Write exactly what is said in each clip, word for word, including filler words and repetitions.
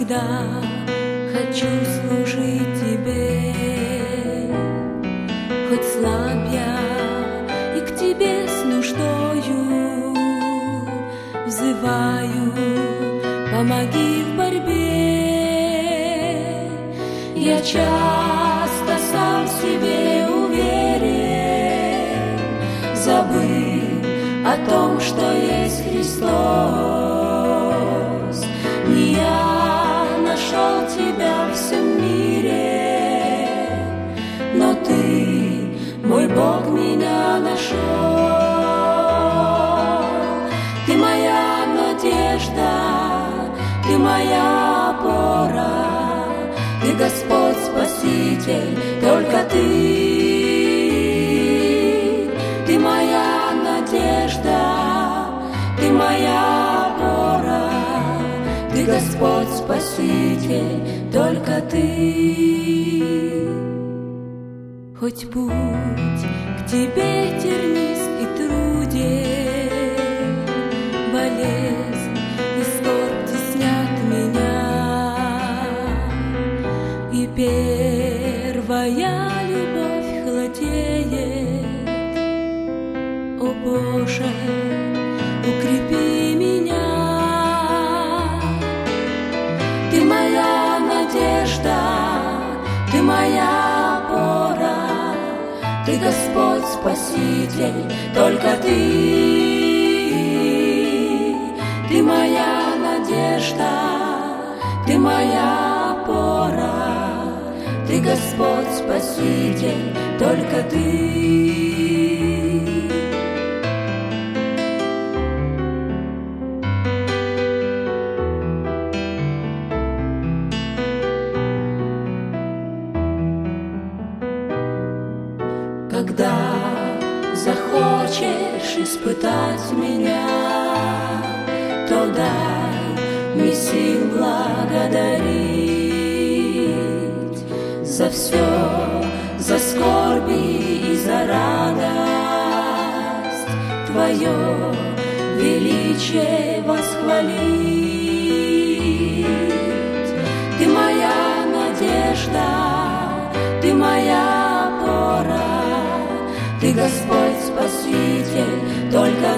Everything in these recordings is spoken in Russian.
когда хочу служить Тебе, хоть слаб я и к Тебе с нуждою взываю, помоги в борьбе. Я часто сам в себе уверен, забыв о том, что есть Христос. Не я нашел Тебя в всем мире, но Ты, мой Бог, меня нашел. Ты моя надежда, Ты моя опора, Ты Господь Спаситель, только Ты. Ты моя надежда, Ты моя опора, Ты Господь Спаситель, только Ты. Хоть путь к Тебе тернист и труден, болезнь и скорбь теснят меня, и первая любовь холодеет. О Боже, укрепи меня. Ты моя надежда, Ты моя опора, Ты Господь Спаситель, только Ты. Ты моя надежда, Ты моя опора, Ты Господь Спаситель, только Ты. Когда захочешь испытать меня, то дай мне сил благодарить за все, за скорби и за радость Твое величие восхвалить. Ты моя надежда, Ты моя опора, Ты Господь Спаситель, только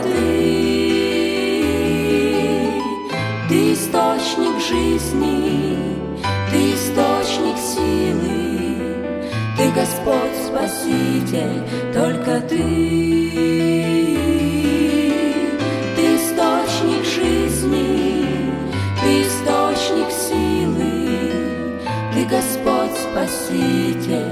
Ты. Ты источник жизни, Ты источник силы, Ты Господь Спаситель, только Ты. Ты источник жизни, Ты источник силы, Ты Господь Спаситель,